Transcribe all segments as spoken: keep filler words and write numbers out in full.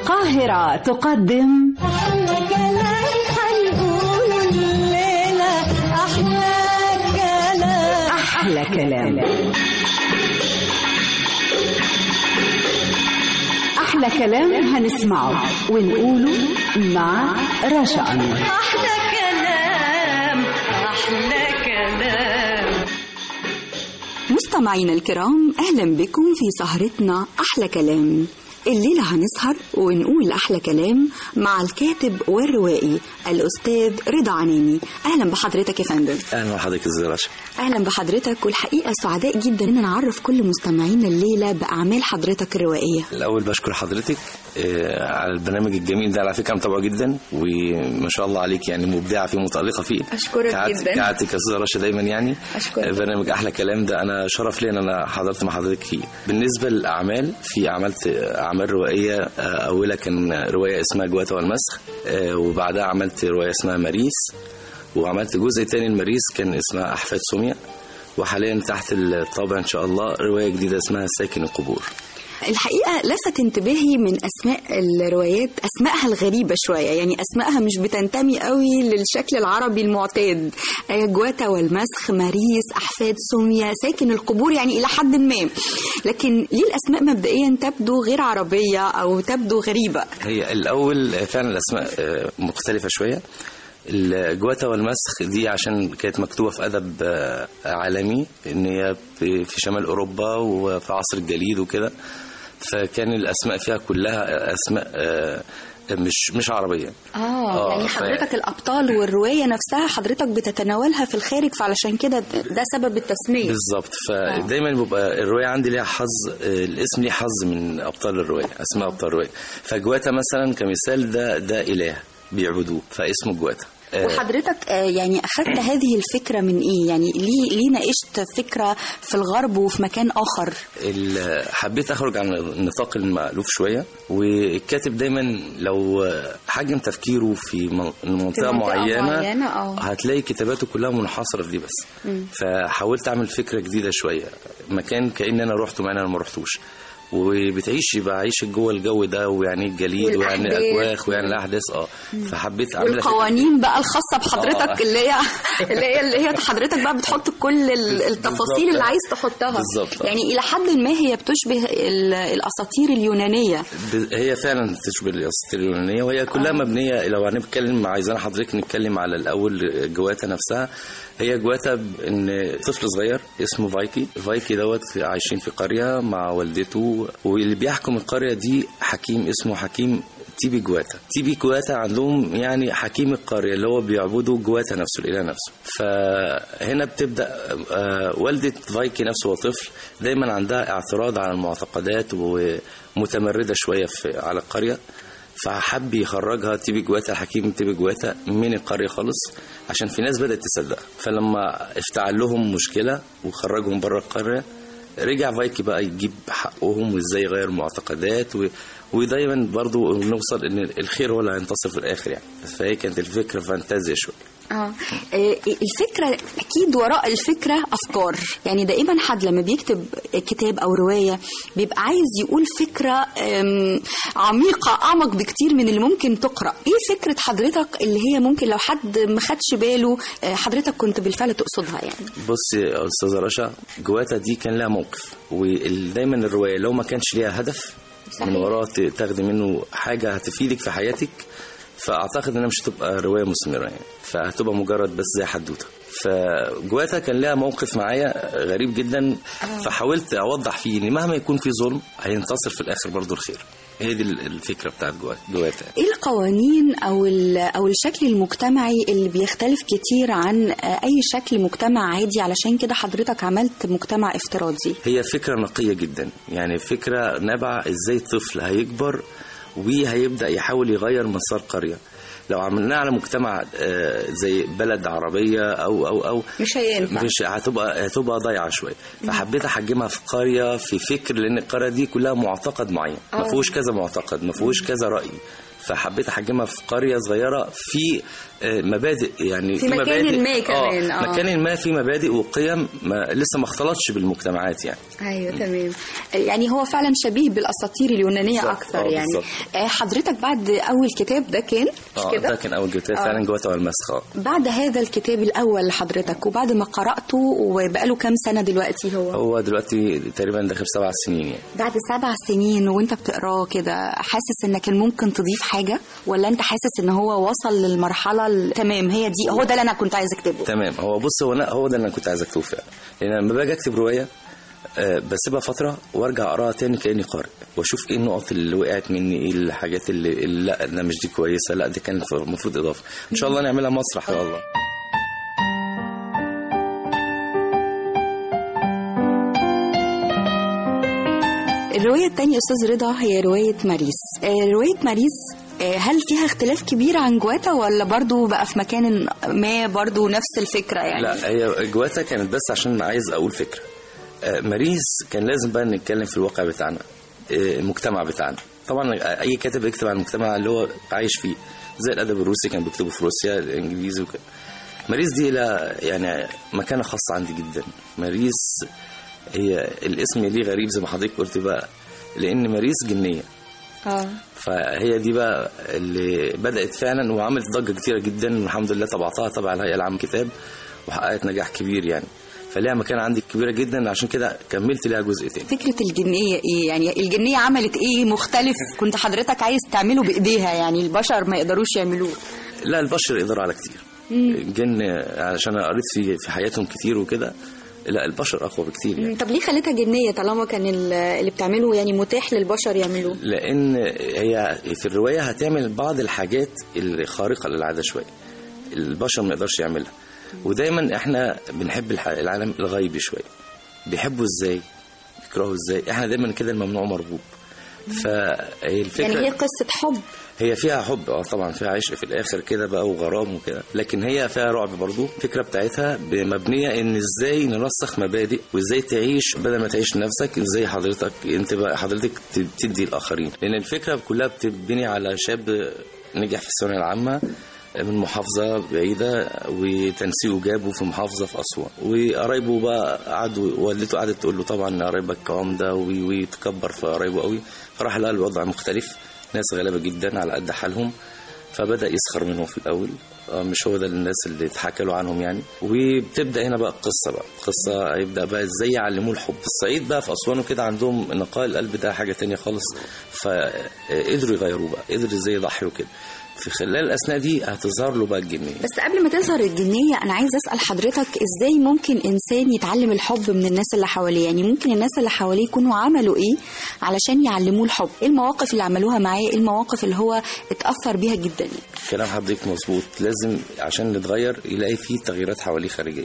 القاهرة تقدم أحلى كلام هنقوله الليلة، أحلى كلام أحلى كلام أحلى كلام هنسمعه ونقوله مع رشا أنور. أحلى كلام أحلى كلام. مستمعينا الكرام، أهلا بكم في سهرتنا أحلى كلام. الليلة هنسهر ونقول أحلى كلام مع الكاتب والروائي الأستاذ رضا عناني. أهلا بحضرتك يا فندم. أهلا بحضرتك ازي رشا. أهلا بحضرتك، والحقيقة سعداء جدا إن نعرف كل مستمعينا الليلة بأعمال حضرتك الروائية. الأول بشكر حضرتك على البرنامج الجميل ده، على فكرة متابعه جدا وما شاء الله عليك، يعني مبدعة فيه متألقة فيه. أشكرك جدا. كعادتك يا أستاذة رشا دايما يعني. أشكرك. برنامج أحلى كلام ده أنا شرف لي إن أنا حضرت مع حضرتك فيه. بالنسبة للأعمال، في عملت أعمال روائية، أولها كان رواية اسمها جواتا والمسخ، وبعدها عملت رواية اسمها ماريس، وعملت جزء تاني الماريس كان اسمها أحفاد سوميا، وحاليا تحت الطابع إن شاء الله رواية جديدة اسمها ساكن القبور. الحقيقة لفت انتباهي من أسماء الروايات أسمائها الغريبة شوية، يعني أسمائها مش بتنتمي قوي للشكل العربي المعتاد. جواتا والمسخ، ماريس، أحفاد سوميا، ساكن القبور، يعني إلى حد ما. لكن ليه الأسماء مبدئيا تبدو غير عربية أو تبدو غريبة؟ هي الأول فعلا الأسماء مختلفة شوية. الجواتا والمسخ دي عشان كانت مكتوبة في أدب عالمي، إن هي في شمال أوروبا وفي عصر الجليد وكده، فكان الأسماء فيها كلها أسماء مش مش عربية. آه, آه يعني حضرتك ف... الأبطال والرواية نفسها حضرتك بتتناولها في الخارج، فعلشان كده ده سبب التسمية. بالظبط. فدايما بيبقى الرواية عندي ليها حظ، الاسم ليه حظ من أبطال الرواية، أسماء أبطال الرواية. فجواتا مثلا كمثال ده ده إله بيعبدوه فاسمه جواتا. وحضرتك يعني أخذت هذه الفكرة من إيه؟ يعني ليه ليه ناقشت فكرة في الغرب وفي مكان آخر؟ حبيت أخرج عن النطاق المألوف شوية، والكاتب دايما لو حجم تفكيره في منطقة معينة, معينة هتلاقي كتاباته كلها منحصرة في دي بس. م. فحاولت أعمل فكرة جديدة شوية، مكان كأن أنا روحته مع أنا ما روحتوش، وبتعيش بعيش جوه الجو ده، ويعني الجليد ويعني الاكواخ ويعني الاحداث. اه فحبيت اعمل القوانين بقى الخاصه بحضرتك آه. اللي هي اللي هي اللي هي حضرتك بقى بتحط كل التفاصيل اللي عايز تحطها بالظبط. يعني الى حد ما هي بتشبه الاساطير اليونانيه. هي فعلا تشبه الاساطير اليونانيه، وهي كلها آه. مبنيه. لو هنتكلم عايزين حضرتك نتكلم على الاول جواتا نفسها. هي جواتا ان طفل صغير اسمه فايكي. فايكي دوت عايشين في قريه مع والدته، واللي بيحكم القريه دي حكيم اسمه حكيم تيبي جواتا. تيبي جواتا عندهم يعني حكيم القريه اللي هو بيعبدوا جواتا نفسه، الاله نفسه. فهنا بتبدا والده فايكي نفسه وطفل دايما عندها اعتراض على المعتقدات ومتمرده شويه في على القريه، فحب يخرجها تيبي جواتا الحكيم تيبي جواتا من القرية خالص، عشان في ناس بدأت تصدق. فلما افتعل لهم مشكلة وخرجهم بره القرية، رجع فايكي بقى يجيب حقهم وازاي يغير المعتقدات، و... ودايما برضو نوصل ان الخير هو اللي هينتصر في الاخر يعني. فهي كانت الفكرة فانتازيا شوية. اه الفكرة أكيد وراء الفكرة أفكار. يعني دائما حد لما بيكتب كتاب أو رواية بيبقى عايز يقول فكرة عميقة أعمق بكتير من اللي ممكن تقرأ. إيه فكرة حضرتك اللي هي ممكن لو حد ما خدش باله حضرتك كنت بالفعل تقصدها يعني؟ بص يا أستاذة رشا، جواتا دي كان لها موقف، ودايما الرواية لو ما كانش ليها هدف صحيح. من وراء تاخدي منه حاجة هتفيدك في حياتك، فأعتقد إنها مش هتبقى رواية مثمرة يعني، فهتبقى مجرد بس زي حدوتة. فجواتا كان لها موقف معايا غريب جدا، فحاولت أوضح فيه إن مهما يكون في ظلم هينتصر في الآخر برضو الخير. هي دي الفكرة بتاعت جواتا. إيه القوانين أو أو الشكل المجتمعي اللي بيختلف كتير عن أي شكل مجتمع عادي، علشان كده حضرتك عملت مجتمع افتراضي؟ هي فكرة نقية جدا، يعني فكرة نابعة إزاي الطفل هيكبر وهيبدأ يحاول يغير مسار قرية. لو عملناه على مجتمع زي بلد عربية أو أو أو مش هينفع، مش هتبقى هتبقى ضايعة شوية. فحبيت أحجمها في قرية في فكر، لأن القرية دي كلها معتقد معين، ما فيهوش كذا معتقد، ما فيهوش كذا رأي، فحبيت احجمها في قريه صغيره في آه، مبادئ، يعني في مكان مبادئ ما كمان، اه آه. مكان ما في مبادئ وقيم ما لسه ما اختلطش بالمجتمعات يعني. ايوه تمام. يعني هو فعلا شبيه بالاساطير اليونانيه بالظبط، اكثر آه، يعني. بالظبط. آه، حضرتك بعد اول كتاب ده كان مش اه كده؟ ده كان اول كتاب فعلا، جواتا والمسخ. اه بعد هذا الكتاب الاول لحضرتك وبعد ما قراته وبقاله كام سنه دلوقتي هو؟ هو دلوقتي تقريبا داخل سبع سنين يعني. بعد سبع سنين وانت بتقراه كده، حاسس انك كان ممكن تضيف حاجه، ولا انت حاسس ان هو وصل للمرحله ال- تمام هي دي هو ده اللي انا كنت عايز اكتبه؟ تمام. هو بص، هو هو ده اللي انا كنت عايز اكتبه فعلا، لان لما باجي اكتب روايه آه، بسيبها فتره وارجع اقراها تاني كاني قارئ، واشوف ايه النقط اللي وقعت مني، ايه الحاجات اللي, اللي لا انا مش دي كويسه، لا دي كانت المفروض اضافه. ان شاء الله نعملها مسرح ان شاء الله. الروايه الثانيه استاذ رضا هي روايه ماريس. آه، روايه ماريس آه، هل فيها اختلاف كبير عن جواتا، ولا برضو بقى في مكان ما برضو نفس الفكره يعني؟ لا، هي جواتا كانت بس عشان عايز اقول فكره. آه، ماريس كان لازم بقى نتكلم في الواقع بتاعنا، آه، المجتمع بتاعنا. طبعا اي كاتب يكتب عن المجتمع اللي هو عايش فيه، زي الادب الروسي كان بيكتبوا في روسيا، الانجليزي وكده. ماريس دي لها يعني مكانه خاصه عندي جدا. ماريس هي الاسم ليه غريب زي ما حضرتك قلت بقى، لان ماريس جنيه. اه فهي دي بقى اللي بدأت فعلا وعملت ضجة كتيرة جدا، والحمد لله طبعتها طبعا الهيئة العامة كتاب وحققت نجاح كبير يعني، فليها مكان عندي كبيرة جدا، عشان كده كملت ليها جزء تاني. فكرة الجنية ايه يعني؟ الجنية عملت ايه مختلف كنت حضرتك عايز تعمله بايديها يعني البشر ما يقدروش يعملوه؟ لا، البشر يقدروا على كتير. الجن علشان أنا قريت في في حياتهم كتير وكده، لا البشر اقوى بكتير يعني. طب ليه خليتها جنية طالما كان اللي بتعمله يعني متاح للبشر يعملوه؟ لان هي في الروايه هتعمل بعض الحاجات الخارقه للعاده شويه، البشر ما يقدرش يعملها. ودايما احنا بنحب الح- العالم الغيبي شويه، بيحبوا ازاي، بيكرهوا ازاي، احنا دايما كده الممنوع مرغوب. فهي الفكره يعني هي قصة حب؟ هي فيها حب، اه طبعا فيها عشق في الاخر كده بقى وغرام وكده، لكن هي فيها رعب برضو. الفكره بتاعتها مبنيه ان ازاي نرسخ مبادئ، وازاي تعيش بدل ما تعيش لنفسك، ازاي حضرتك انت بقى حضرتك تدي الاخرين. لان الفكره كلها بتبني على شاب نجح في الثانويه العامه من محافظة بعيدة وتنسيقه جابه في محافظة في أسوان، وقرايبه بقى قعدوا، والدته قعدت تقول له طبعا قرايبك عمدة، ويتكبر في قرايبه قوي. فراح لقى الوضع مختلف، ناس غلابة جدا على قد حالهم، فبدأ يسخر منهم في الأول. مش هو ده الناس اللي اتحكى له عنهم يعني. وبتبدأ هنا بقى القصة بقى القصة هيبدأ بقى ازاي يعلموه الحب. في الصعيد بقى في أسوان وكده عندهم نقاء القلب ده حاجة تانية خالص، فقدروا يغيروه بقى، قدروا ازاي يضحي وكده. في خلال الأثناء دي هتظهر له بقى الجنية. بس قبل ما تظهر الجنية أنا عايز أسأل حضرتك إزاي ممكن إنسان يتعلم الحب من الناس اللي حواليه؟ يعني ممكن الناس اللي حواليه يكونوا عملوا إيه علشان يعلموه الحب؟ إيه المواقف اللي عملوها معاه؟ إيه المواقف اللي هو اتأثر بيها جدا؟ كلام حضرتك مظبوط، لازم عشان نتغير يلاقي فيه تغييرات حواليه خارجية.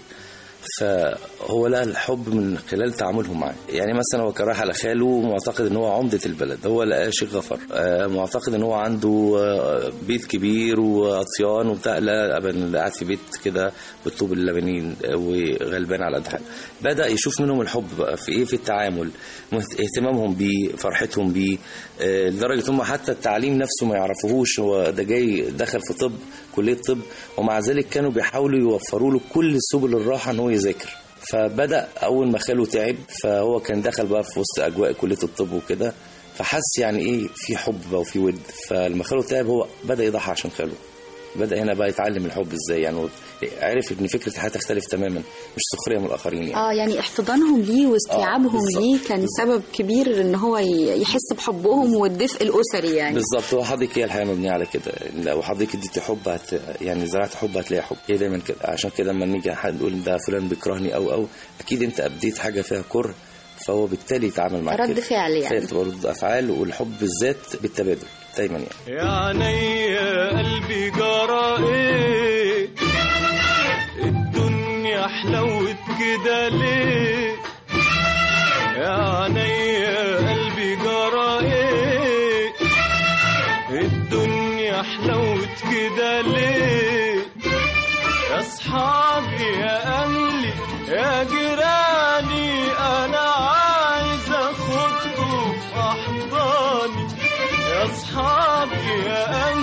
فهو لقى الحب من خلال تعاملهم معاه. يعني مثلا هو كان رايح على خاله معتقد ان هو عمدة البلد، هو لقى شيخ غفر، معتقد ان هو عنده بيت كبير واطيان وبتاع، لا ابدا قاعد في بيت كده بالطوب اللبنين وغلبان على قد حاله. بدا يشوف منهم الحب بقى في ايه، في التعامل، اهتمامهم بيه، فرحتهم بيه، لدرجه هم حتى التعليم نفسه ما يعرفوهوش. هو ده جاي دخل في طب، كليه طب، ومع ذلك كانوا بيحاولوا يوفروا له كل سبل الراحه ان هو يذاكر. فبدا اول ما خاله تعب، فهو كان دخل بقى في وسط اجواء كليه الطب وكده، فحس يعني ايه في حب بقى وفي ود. فلما خاله تعب هو بدا يضحي عشان خاله، بدا هنا بقى يتعلم الحب ازاي. يعني عرف ان فكره الحياه تختلف تماما، مش سخريه من الاخرين يعني. اه يعني احتضانهم ليه واستيعابهم آه ليه كان سبب كبير ان هو يحس بحبهم والدفء الاسري يعني. بالظبط. هو حضرتك هي الحياه مبنيه على كده، لو حضرتك اديتي حب هت يعني زرعت حب هتلاقي حب، هي دايما كده. عشان كده لما نيجي حد نقول ده فلان بيكرهني او او اكيد انت ابديت حاجه فيها كره، فهو بالتالي يتعامل معاك رد فعل يعني، بتبقى رد افعال، والحب بالذات بالتبادل دايما يعني. يا عيني قلبي جرى ايه، الدنيا حلوت كده ليه، يا عيني قلبي جرى ايه، الدنيا حلوت كده ليه، يا اصحابي يا اهلي يا جيراني انا عايز اخدكم في احضاني، يا اصحابي يا اهلي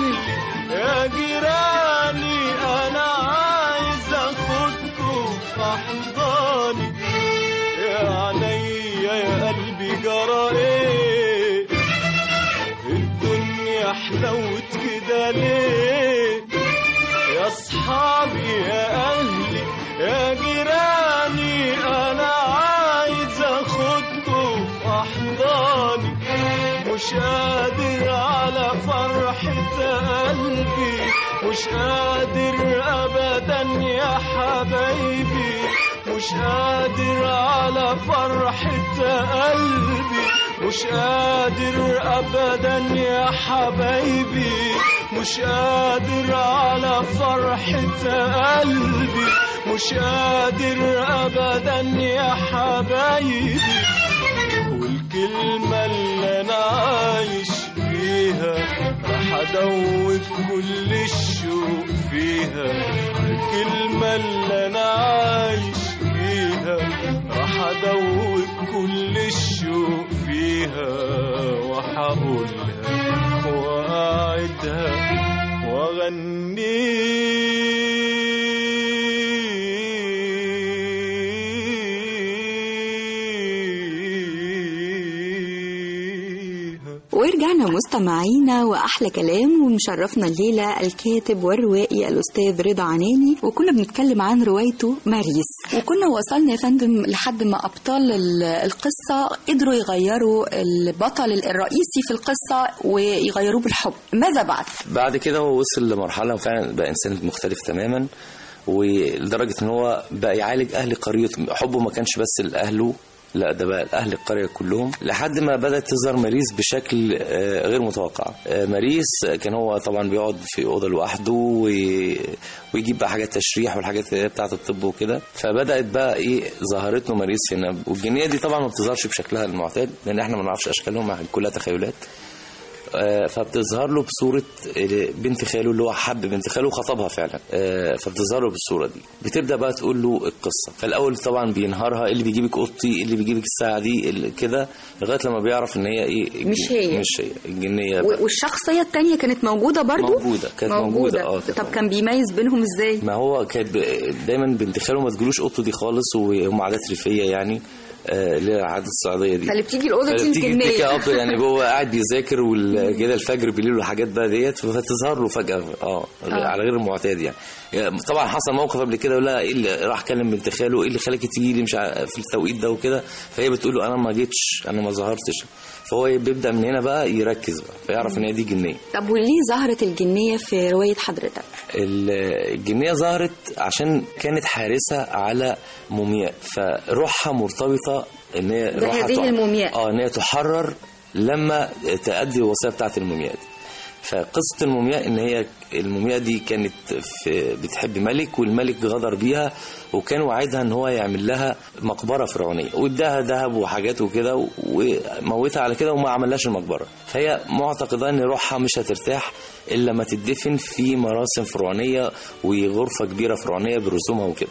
يا جيراني أنا عايز أخدكوا في أحضاني. يا عينيا يا قلبي جرى إيه الدنيا حلوت كده ليه؟ يا أصحابي يا أهلي يا جيراني أنا عايز أخدكوا في أحضاني. مش قادر على فرحة قلبي مش قادر أبدا يا حبايبي مش قادر على فرحة قلبي مش قادر أبدا يا حبايبي مش قادر على فرحة قلبي مش قادر أبدا يا حبايبي. والكلمة اللي أنا عايش فيها راح أدوب كل الشوق فيها. الكلمة اللي أنا عايش فيها راح أدوب كل الشوق فيها وحقولها وأعدها وأغنيها. ورجعنا مستمعينا وأحلى كلام، ومشرفنا الليلة الكاتب والروائي الأستاذ رضا عناني، وكنا بنتكلم عن روايته ماريس، وكنا وصلنا يا فندم لحد ما أبطال القصة قدروا يغيروا البطل الرئيسي في القصة ويغيروه بالحب. ماذا بعد؟ بعد كده هو وصل لمرحلة فعلا بقى إنسان مختلف تماما، ولدرجة إن هو بقى يعالج أهل قريته. حبه ما كانش بس لأهله، لا ده بقى أهل القرية كلهم، لحد ما بدأت تظهر ماريس بشكل غير متوقع. ماريس كان هو طبعا بيقعد في أوضة لوحده ويجيب بقى حاجات تشريح والحاجات بتاعة الطب وكده، فبدأت بقى إيه ظهرت له ماريس هنا. والجنية دي طبعا ما بتظهرش بشكلها المعتاد لأن إحنا ما نعرفش أشكالهم، كلها تخيلات. فبتظهر له بصورة بنت خاله اللي هو حب بنت خاله وخطبها فعلا، فبتظهر له بالصورة دي. بتبدأ بقى تقول له القصة. فالأول طبعا بينهارها، اللي بيجيبك أوضتي، اللي بيجيبك الساعة دي كده، لغاية لما بيعرف إن هي إيه مش هي مش هي الجنية. والشخصية التانية كانت موجودة برضو؟ موجودة كانت موجودة, موجودة. آه طب كان بيميز بينهم إزاي؟ ما هو كانت دايما بنت خاله ما تجلوش أوضته دي خالص، وهم عادات ريفية يعني اللي هي العادة الصعيدية دي. فاللي بتيجي الأوضة دي الجنية يعني هو قاعد بيذاكر وكده الفجر بالليل والحاجات بقى ديت، فتظهر له فجأة اه على غير المعتاد يعني. طبعا حصل موقف قبل كده ولا ايه اللي راح كلم بنت خاله، ايه اللي خلاكي تيجي لي مش في التوقيت ده وكده، فهي بتقول له انا ما جيتش انا ما ظهرتش. فهو بيبدأ من هنا بقى يركز بقى فيعرف ان هي دي جنية. طب وليه ظهرت الجنية في رواية حضرتك؟ الجنية ظهرت عشان كانت حارسة على مومياء، فروحها مرتبطة ان هي هذه المومياء اه ان هي تحرر لما تأدي الوصية بتاعة المومياء دي. فقصة المومياء ان هي المومياء دي كانت في بتحب ملك، والملك غدر بيها وكان وعدها ان هو يعمل لها مقبرة فرعونية، واداها ذهب وحاجات وكده وموتها على كده وما عملهاش المقبرة. فهي معتقدة ان روحها مش هترتاح الا ما تدفن في مراسم فرعونية وغرفة كبيرة فرعونية برسومها وكده.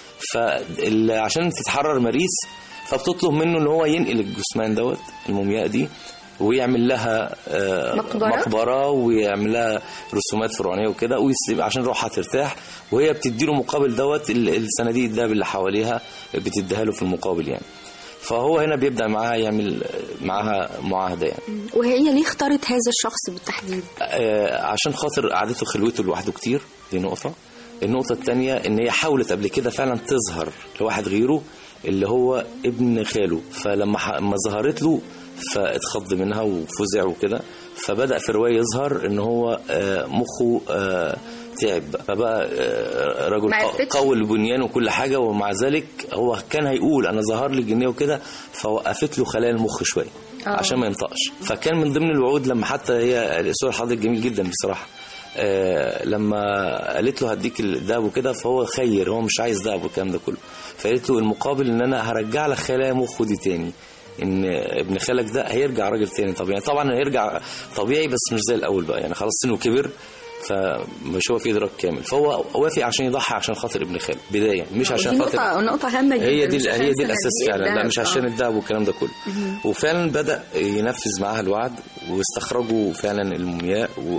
فعشان تتحرر ماريس فبتطلب منه ان هو ينقل الجثمان دوت المومياء دي ويعمل لها مقبرة, مقبرة ويعمل لها رسومات فرعونية وكده عشان روحها ترتاح، وهي بتديله مقابل دوت الصناديق الذهب اللي حواليها بتديها له في المقابل يعني. فهو هنا بيبدأ معاها يعمل معاها معاهدة يعني. وهي ليه اختارت هذا الشخص بالتحديد؟ عشان خاطر قعدته خلوته لوحده كتير، دي نقطة. النقطة الثانية ان هي حاولت قبل كده فعلا تظهر لواحد غيره اللي هو ابن خاله، فلما ما ظهرت له فاتخض منها وفزع وكده، فبدأ في الرواية يظهر ان هو مخه تعب، فبقى رجل قوي البنيان وكل حاجة، ومع ذلك هو كان هيقول انا ظهر لي الجنية وكده، فوقفت له خلايا المخ شوية أوه. عشان ما ينطقش. فكان من ضمن الوعود لما حتى هي سورة حضرتك جميل جدا بصراحة، آه لما قالت له هديك الدهب وكده، فهو خير، هو مش عايز دهب والكلام ده كله، فقالت له المقابل ان انا هرجع لك خلايا مخه دي تاني، ان ابن خالك ده هيرجع راجل تاني طبيعي. طبعا هيرجع طبيعي بس مش زي الاول بقى يعني، خلاص سنه كبر فمش هو في ادراك كامل، فهو وافق عشان يضحي عشان خاطر ابن خاله بدايه، مش عشان خاطر نقطه هامه جدا. هي دي هي دي الاساس فعلا، لا مش عشان الدهب والكلام ده كله. وفعلا بدا ينفذ معاها الوعد واستخرجوا فعلا المومياء و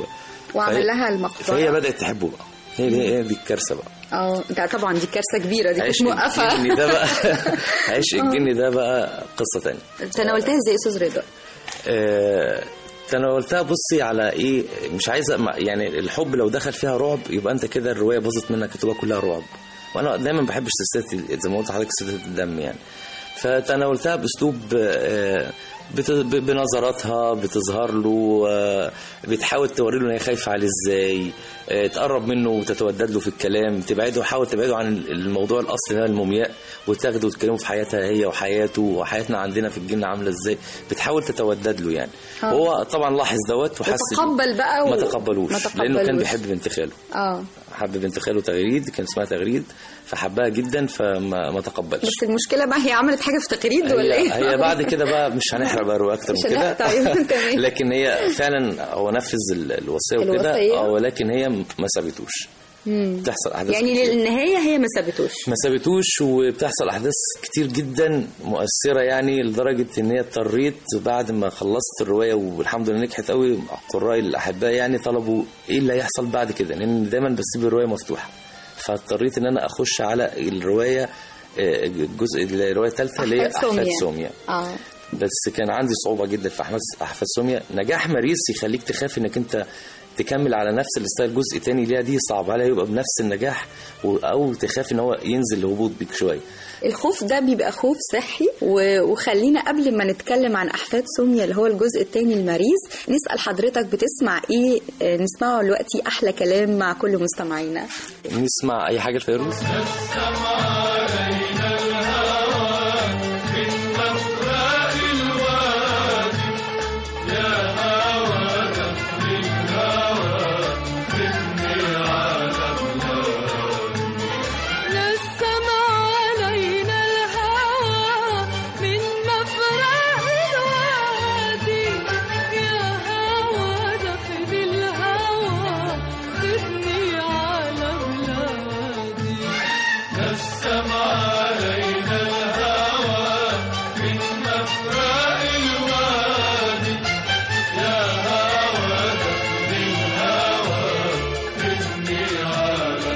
وعمل فهي- لها المقطوعة. فهي بدات تحبه بقى. هي دي هي دي الكارثه بقى. اه ده طبعا دي كارثه كبيره، دي كانت عشق موقفه. الجن ده بقى عشق الجن ده بقى قصه تانية. تناولتها ازاي يا استاذ رضا؟ آه، تناولتها بصي على ايه، مش عايزه ما- يعني الحب لو دخل فيها رعب يبقى انت كده الروايه باظت منك، تبقى كلها رعب. وانا دايما ما بحبش سلسله زي ما قلت لحضرتك سلسله الدم يعني. فتناولتها باسلوب آه، بت- ب- بنظراتها بتظهر له، آه، بتحاول توري له ان هي خايفه عليه ازاي، آه، تقرب منه وتتودد له في الكلام، تبعده، حاول تبعده عن الموضوع الاصلي ده المومياء، وتاخده وتكلمه في حياتها هي وحياته وحياتنا عندنا في الجنه عامله ازاي، بتحاول تتودد له يعني. هو طبعا لاحظ دوت وحس وتقبل بقى و... ما تقبلوش ما لانه كان تقبلوش. بيحب بنت خاله. اه حب بنت خاله تغريد، كان اسمها تغريد، فحبها جدا فما ما تقبلش. بس المشكله بقى هي عملت حاجه في تغريد ولا هي, ايه؟ هي بعد كده بقى مش هنحرق بقى رواية اكتر مش من كده. هنحرق، طيب، تمام. لكن هي فعلا هو نفذ ال- الوصيه وكده، الوصية. اه ولكن هي ما سابتوش. بتحصل احداث يعني كتير. للنهايه هي ما سابتوش. ما سابتوش، وبتحصل احداث كتير جدا مؤثره يعني، لدرجه ان هي اضطريت بعد ما خلصت الروايه والحمد لله نجحت قوي، قرائي الاحباء يعني طلبوا ايه اللي هيحصل بعد كده، لان دايما بسيب الروايه مفتوحه. فاضطريت ان انا اخش على الروايه، آه، الجزء الروايه الثالثه اللي هي أحفاد سوميا. احفاد سوميا. اه بس كان عندي صعوبة جدا في أحفاد أحفاد سوميا. نجاح ماريس يخليك تخاف إنك أنت تكمل على نفس الستايل جزء تاني ليها، دي صعب عليها يبقى بنفس النجاح، و- أو تخاف إن هو ينزل الهبوط بيك شوية. الخوف ده بيبقى خوف صحي و- وخلينا قبل ما نتكلم عن احفاد سوميا اللي هو الجزء الثاني المريض نسال حضرتك بتسمع ايه. آه، نسمعه دلوقتي احلى كلام مع كل مستمعينا. نسمع أي حاجة لفيروز. نسم علينا الهوى من مفرق الوادي، يا هوى دخل الهوى خدني على بلادي. نسم علينا الهوى من مفرق الوادي، يا هوى دخل الهوى خدني على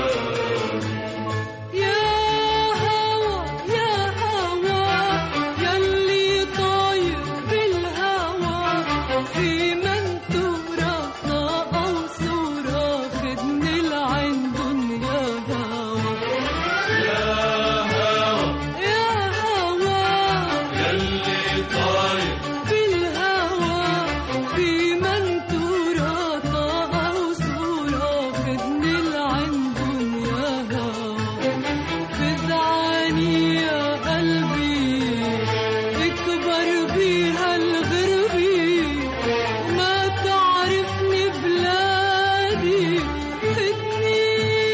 يا هوى يا هوى يلي طاير بالهوى، في منتورة أو صورة خدني لعند يا هوى. يا هوى يا هوى يلي طاير بالهوى، في منتورة أو صورة خدني لعند يا هوى. فزعاني يا قلبي اكبر بيها الغربي، ما تعرفني بلادي خدني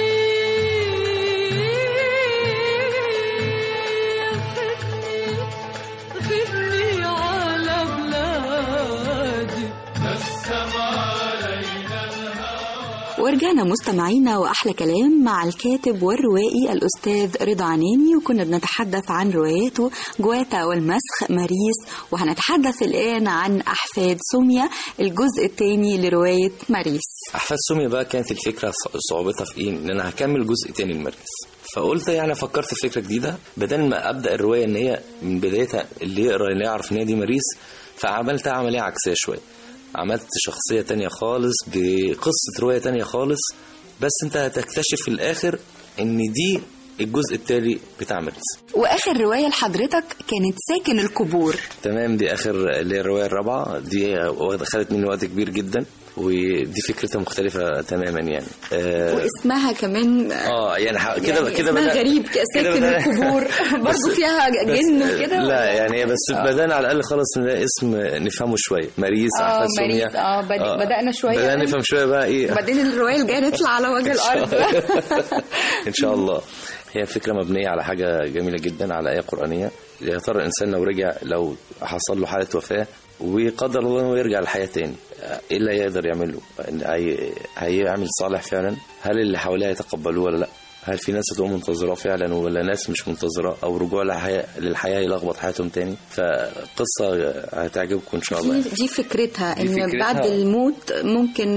خدني خدني على بلادي. نسم علينا ورجعنا مستمعينا واحلى كلام مع الكاتب والروائي الاستاذ رضا عناني، وكنا بنتحدث عن رواياته جواتا والمسخ ماريس، وهنتحدث الان عن احفاد سوميا الجزء الثاني لروايه ماريس. أحفاد سوميا بقى كانت الفكرة ص- صعوبتها في إيه؟ إن أنا هكمل جزء تاني لماريس. فقلت يعني فكرت في فكرة جديدة، بدل ما أبدأ الرواية إن هي من بدايتها اللي يقرأ اللي يعرف إن هي دي ماريس، فعملت عملية عكسية شوية. عملت شخصية تانية خالص بقصة رواية تانية خالص، بس أنت هتكتشف في الآخر إن دي الجزء التالي بتاع ماريس. واخر روايه لحضرتك كانت ساكن القبور. تمام، دي اخر اللي هي الروايه الرابعه، دي واخدة- خدت مني وقت كبير جدا، ودي فكرتها مختلفه تماما يعني. اه, واسمها كمان آه يعني ح- كده يعني كده اسمها بدأ- غريب كده ساكن بدأ- القبور برضه بس- فيها جن بس- وكده. لا يعني بس بدانا على الاقل خلاص ان ده اسم نفهمه شويه، ماريس اه احفاد سوميا. ماريس اه بد- بدأنا شويه بدانا نفهم شويه بقى ايه. وبعدين الروايه الجايه نطلع على وجه الارض. ان شاء الله. هي فكره مبنيه على حاجه جميله جدا، على ايه قرانيه. يا ترى الانسان لو رجع، لو حصل له حاله وفاه وقدر الله انه يرجع للحياه تاني، ايه اللي يقدر يعمله؟ هي- هيعمل صالح فعلا؟ هل اللي حواليه يتقبلوه ولا لا؟ هل في ناس هتبقى منتظراه فعلا ولا ناس مش منتظراه، او رجوع للحياه للحياه يلخبط حياتهم تاني. فقصه هتعجبكم ان شاء الله. دي, دي فكرتها دي ان فكرتها. بعد الموت ممكن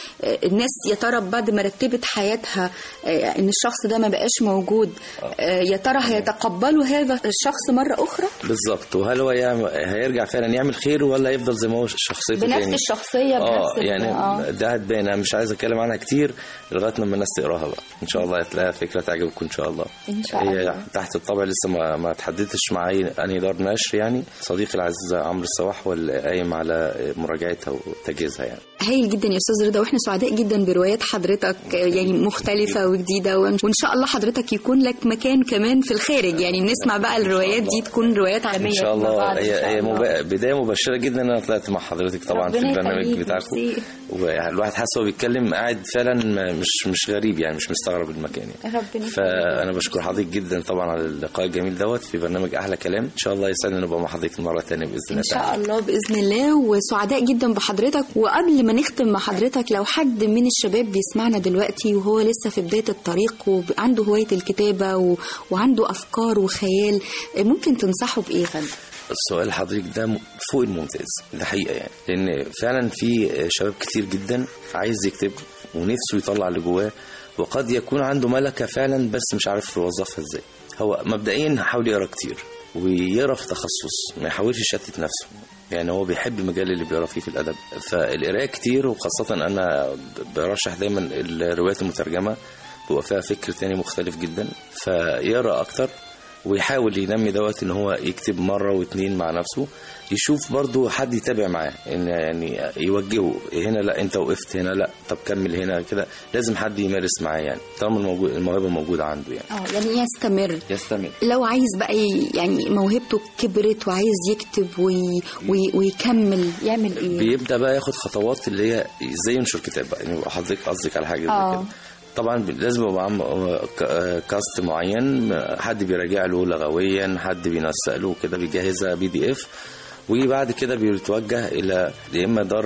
الناس يا ترى بعد ما رتبت حياتها ان الشخص ده ما بقاش موجود، يا ترى هيتقبلوا هذا الشخص مره اخرى بالظبط. وهل هو يعمل هيرجع فعلا يعمل خير ولا يفضل زي ما هو شخصيته بنفس تاني؟ الشخصيه اه بنفس يعني آه. ده هتبان. انا مش عايز اتكلم عنها كتير لغايه لما الناس تقراها بقى ان شاء الله. هتلاقيها فكره تعجبكم ان شاء الله. ان شاء الله. هي تحت الطبع لسه ما ما تحددتش مع اي انهي دار نشر يعني. صديقي العزيز عمرو السواح هو اللي قايم على مراجعتها وتجهيزها يعني. هايل جدا يا استاذ رضا، واحنا سعداء جدا بروايات حضرتك يعني مختلفه وجديده، وان شاء الله حضرتك يكون لك مكان كمان في الخارج يعني نسمع بقى الروايات دي تكون روايات عالميه ان شاء الله. هي هي مبا... بدايه مبشره جدا ان انا طلعت مع حضرتك طبعا في البرنامج بتاعكم، والواحد حاسس هو بيتكلم قاعد فعلا مش مش غريب يعني، مش مستغرب المكان يعني. ربنا فانا بشكر حضرتك جدا طبعا على اللقاء الجميل دوت في برنامج احلى كلام. ان شاء الله يسعدنا نبقى مع حضرتك مره ثانيه باذن الله. ان شاء الله باذن الله، وسعداء جدا بحضرتك. وقبل ما نختم مع حضرتك، لو حد من الشباب بيسمعنا دلوقتي وهو لسه في بدايه الطريق وعنده هوايه الكتابه و... وعنده افكار وخيال، ممكن تنصحه بايه يا فندم؟ السؤال حضرتك ده فوق الممتاز، ده حقيقه يعني، لان فعلا في شباب كتير جدا عايز يكتب ونفسه يطلع اللي جواه، وقد يكون عنده ملكه فعلا بس مش عارف يوظفها ازاي. هو مبدئيا حاول يقرا كتير ويقرا في تخصص، ما يحاولش يشتت نفسه يعني. هو بيحب المجال اللي بيقرا فيه في الادب، فالقراءه كتير، وخاصه انا برشح دايما الروايات المترجمه بيبقى فيها فكر تاني مختلف جدا، فيقرا اكتر ويحاول ينمي دوت ان هو يكتب مره واتنين مع نفسه، يشوف برضو حد يتابع معاه ان يعني يوجهه هنا لا انت وقفت هنا لا طب كمل هنا كده، لازم حد يمارس معاه يعني طالما الموجود الموهبه موجوده عنده يعني. اه يعني يستمر يستمر. لو عايز بقى يعني موهبته كبرت وعايز يكتب وي وي ويكمل يعمل ايه؟ بيبدا بقى ياخد خطوات اللي هي ازاي ينشر كتاب بقى يعني. حضرتك قصدك على حاجه زي كده. طبعا لازم يبقى كاست معين، حد بيراجع له لغويا، حد بينسق له كده بيجهزها بي دي اف، وبعد كده بيتوجه الى يا اما دار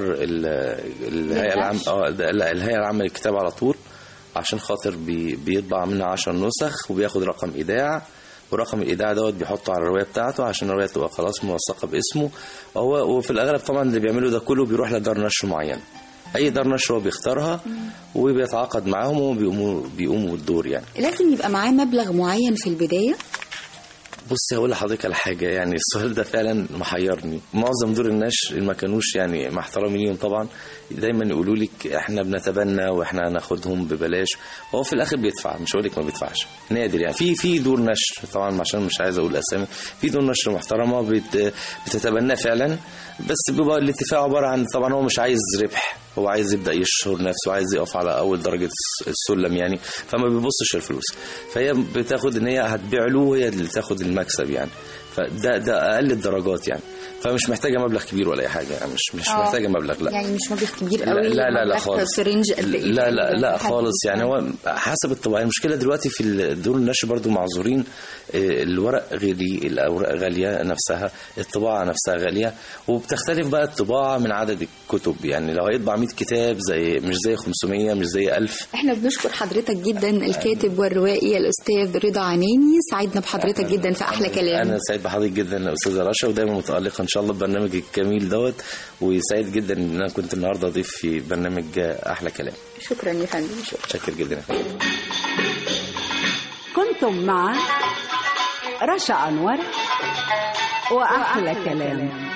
الهيئه العامه اه لا الهيئه العامه للكتاب على طول، عشان خاطر بي بيطبع منها عشر نسخ وبياخد رقم ايداع، ورقم الايداع دوت بيحطه على الروايه بتاعته عشان الروايه تبقى خلاص موثقه باسمه. وهو وفي الاغلب طبعا اللي بيعمله ده كله بيروح لدار نشر معين، اي دار نشر هو بيختارها وبيتعاقد معاهم وبيقوموا بيقوموا بالدور يعني. لازم يبقى معاه مبلغ معين في البدايه. بص هقول لحضرتك على حاجه يعني، السؤال ده فعلا محيرني. معظم دور النشر ما كانوش يعني مع احترامي ليهم طبعا دايما يقولوا لك احنا بنتبنى واحنا هناخدهم ببلاش، وهو في الاخر بيدفع، مش هقول لك ما بيدفعش، نادر يعني. في في دور نشر طبعا عشان مش عايز اقول اسامي، في دور نشر محترمه بت بتتبنى فعلا، بس بيبقى الاتفاق عباره عن طبعا هو مش عايز ربح، هو عايز يبدا يشهر نفسه، عايز يقف على اول درجه السلم يعني، فما بيبصش الفلوس، فهي بتاخد ان هي هتبيع له وهي اللي تاخد المكسب يعني. فده ده اقل الدرجات يعني، فمش محتاجه مبلغ كبير ولا اي حاجه يعني، مش مش أوه. محتاجه مبلغ لا يعني مش مبلغ كبير قوي. لا لا لا خالص في رينج قد ايه؟ لا لا لا خالص يعني، هو حسب الطباعه. المشكله دلوقتي في الدور النشر برضو معذورين، الورق غالي، الاوراق غاليه نفسها، الطباعه نفسها غاليه، وبتختلف بقى الطباعه من عدد الكتب يعني. لو هيطبع مية كتاب زي مش زي خمسمية مش زي ألف. احنا بنشكر حضرتك جدا الكاتب والروائي الاستاذ رضا عناني، سعدنا بحضرتك جدا في احلى كلام. انا سعيد بحضرتك جدا يا استاذه رشا، ودايما متالقه ان شاء الله ببرنامج الجميل دوت، وسعيد جدا ان انا كنت النهارده ضيف في برنامج احلى كلام. شكرا يا فندم. شكرا جدا يا فندم. كنتم مع رشا أنور وأحلى كلام.